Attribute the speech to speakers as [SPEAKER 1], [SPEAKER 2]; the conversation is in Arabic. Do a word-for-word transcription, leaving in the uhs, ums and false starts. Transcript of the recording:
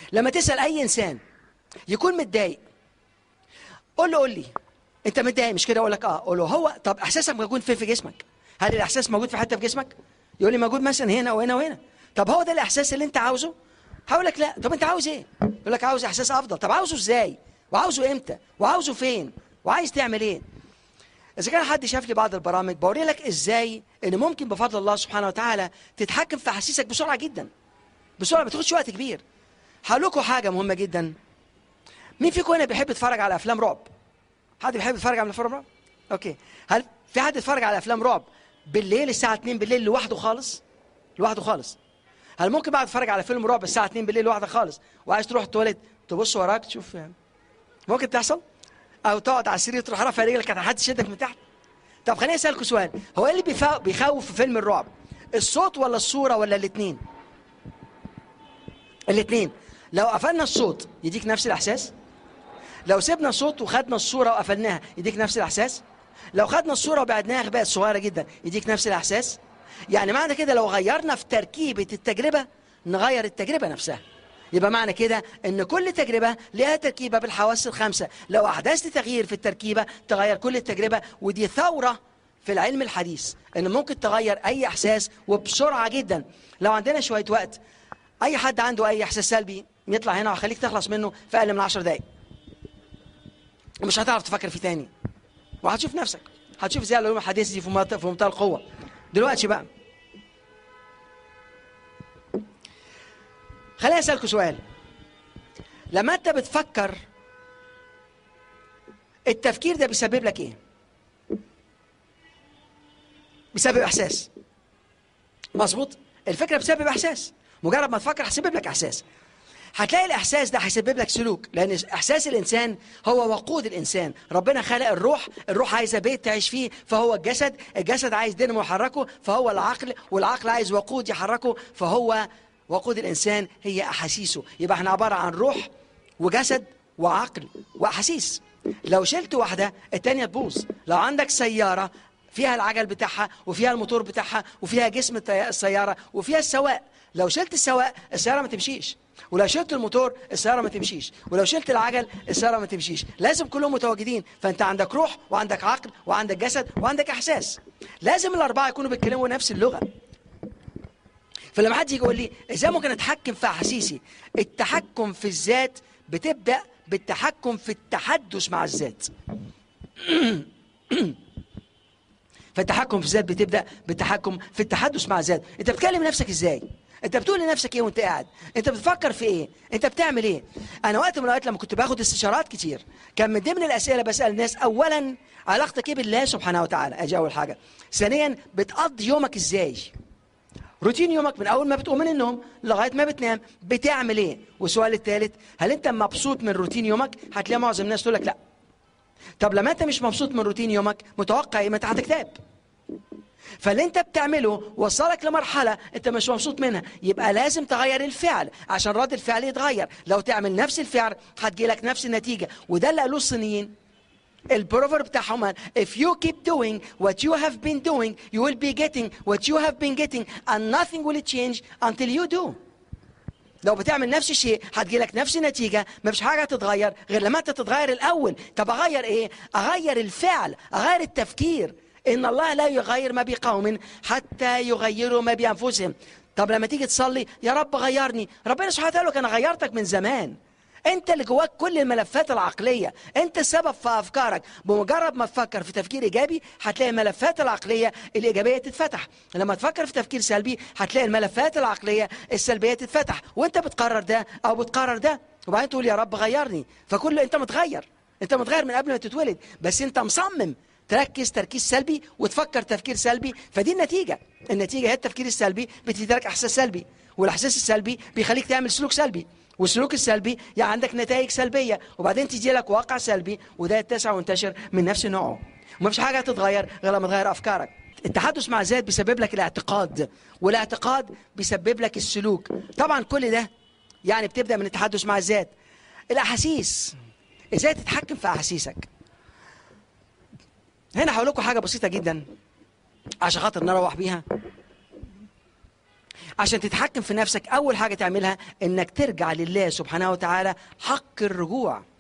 [SPEAKER 1] لما تسال اي انسان يكون متضايق، قول له قول لي انت متضايق مش كده؟ اقول لك اه. قول له هو طب احساسك موجود فين في جسمك؟ هل الاحساس موجود في حته في جسمك؟ يقول لي موجود مثلا هنا وهنا وهنا. طب هو ده الاحساس اللي انت عاوزه؟ هقول لك لا. طب انت عاوز ايه؟ يقول لك عاوز احساس افضل. طب عاوزه ازاي؟ وعاوزه امتى؟ وعاوزه فين؟ وعايز تعمل ايه؟ اذا كان حد شاف لي بعض البرامج بوري لك ازاي ان ممكن بفضل الله سبحانه وتعالى تتحكم في احاسيسك بسرعه جدا، بسرعه ما تاخدش وقت كبير. هقول لكم حاجه مهمه جدا. مين فيكم هنا بيحب يتفرج على افلام رعب؟ حد بيحب يتفرج على افلام رعب؟ اوكي. هل في حد يتفرج على افلام رعب بالليل الساعه اتنين بالليل لوحده خالص؟ لوحده خالص. هل ممكن بعد تتفرج على فيلم رعب الساعه اتنين بالليل لوحدك خالص وعايز تروح التواليت تبص وراك تشوف؟ ممكن تحصل؟ او تقعد على السرير تروح رافع رجلك عشان حد يشدك من تحت؟ طب خليني اسالكم سؤال، هو ايه اللي بيفا- بيخوف في فيلم الرعب؟ الصوت ولا الصوره ولا الاثنين؟ الاثنين. لو قفلنا الصوت يديك نفس الاحساس؟ لو سيبنا الصوت وخدنا الصوره وقفلناها يديك نفس الاحساس؟ لو خدنا الصوره وبعدناها بقت صغيره جدا يديك نفس الاحساس؟ يعني معنى كده لو غيرنا في تركيبه التجربه نغير التجربه نفسها. يبقى معنى كده ان كل تجربه لها تركيبه بالحواس الخمسه، لو احدثت تغيير في التركيبه تغير كل التجربه. ودي ثوره في العلم الحديث ان ممكن تغير اي احساس وبسرعه جدا. لو عندنا شويه وقت، اي حد عنده اي احساس سلبي يطلع هنا وخليك تخلص منه في اقل من عشر دقائق، ومش هتعرف تفكر فيه تاني، وهتشوف نفسك، هتشوف ازاي العلوم الحديثه دي في منتهى في منتهى القوه. دلوقتي بقى خليني اسالكوا سؤال. لما انت بتفكر التفكير ده بيسبب لك ايه؟ بيسبب احساس، مظبوط؟ الفكره بتسبب احساس، مجرد ما تفكر هيسبب لك احساس. هتلاقي الاحساس ده هيسبب لك سلوك، لان احساس الانسان هو وقود الانسان. ربنا خلق الروح، الروح عايزه بيت تعيش فيه فهو الجسد، الجسد عايز دينامو يحركه فهو العقل، والعقل عايز وقود يحركه فهو وقود الانسان هي احاسيسه. يبقى احنا عباره عن روح وجسد وعقل واحاسيس. لو شلت واحده الثانيه تبوظ. لو عندك سياره فيها العجل بتاعها وفيها الموتور بتاعها وفيها جسم السياره وفيها السواق، لو شلت السواق السياره ما تمشيش، ولو شلت الموتور السياره ما تمشيش، ولو شلت العجل السياره ما تمشيش. لازم كلهم متواجدين. فانت عندك روح وعندك عقل وعندك جسد وعندك احساس، لازم الاربعه يكونوا بيتكلموا نفس اللغه. فلما حد يجي يقول لي ازاي ممكن اتحكم في احاسيسي؟ التحكم في الذات بتبدا بالتحكم في التحدث مع الذات. فالتحكم في الذات بتبدا بالتحكم في التحدث مع الذات. انت بتكلم نفسك ازاي؟ انت بتقول لنفسك ايه وانت قاعد؟ انت بتفكر في ايه؟ انت بتعمل ايه؟ انا وقت من الاوقات لما كنت باخد استشارات كتير كان من ضمن الاسئله بسال الناس اولا علاقتك ايه بالله سبحانه وتعالى؟ اجي اول حاجه. ثانيا بتقضي يومك ازاي؟ روتين يومك من اول ما بتقوم من النوم لغايه ما بتنام بتعمل ايه؟ والسؤال الثالث هل انت مبسوط من روتين يومك؟ هتلاقي معظم الناس تقول لك لا. طب لما انت مش مبسوط من روتين يومك متوقع ايه؟ ما انت هتكتئب. فاللي انت بتعمله وصلك لمرحله انت مش مبسوط منها، يبقى لازم تغير الفعل عشان رد الفعل يتغير. لو تعمل نفس الفعل هتجي لك نفس النتيجه. وده اللي قالوه الصينيين، البروفر بتاعهم if you keep doing what you have been doing you will be getting what you have been getting and nothing will change until you do. لو بتعمل نفس الشيء هتجي لك نفس النتيجه، مفيش حاجه تتغير غير لما انت تتغير الاول. طب اغير ايه؟ اغير الفعل، اغير التفكير. ان الله لا يغير ما بقوم حتى يغيروا ما بانفسهم. طب لما تيجي تصلي يا رب غيرني، ربنا سبحانه وتعالى انا غيرتك من زمان. انت اللي جواك كل الملفات العقليه، انت السبب في افكارك. بمجرد ما تفكر في تفكير ايجابي هتلاقي الملفات العقليه الايجابيه تتفتح، لما تفكر في تفكير سلبي هتلاقي الملفات العقليه السلبيه تتفتح. وانت بتقرر ده او بتقرر ده وبعدين تقول يا رب غيرني. فكل انت متغير، انت متغير من قبل ما تتولد، بس انت مصمم تركز تركيز سلبي وتفكر تفكير سلبي. فدي النتيجه. النتيجه هي التفكير السلبي بتديلك احساس سلبي، والاحساس السلبي بيخليك تعمل سلوك سلبي، والسلوك السلبي يعني عندك نتائج سلبيه، وبعدين تجي لك واقع سلبي وده يتسع وينتشر من نفس نوعه. ومفيش حاجه هتتغير غير لما تغير افكارك. التحدث مع الذات بيسبب لك الاعتقاد، والاعتقاد بيسبب لك السلوك. طبعا كل ده يعني بتبدا من التحدث مع الذات. الاحاسيس، ازاي تتحكم في احاسيسك؟ هنا هقول لكم حاجه بسيطه جدا عشان خاطر نروح بيها. عشان تتحكم في نفسك أول حاجة تعملها إنك ترجع لله سبحانه وتعالى حق الرجوع.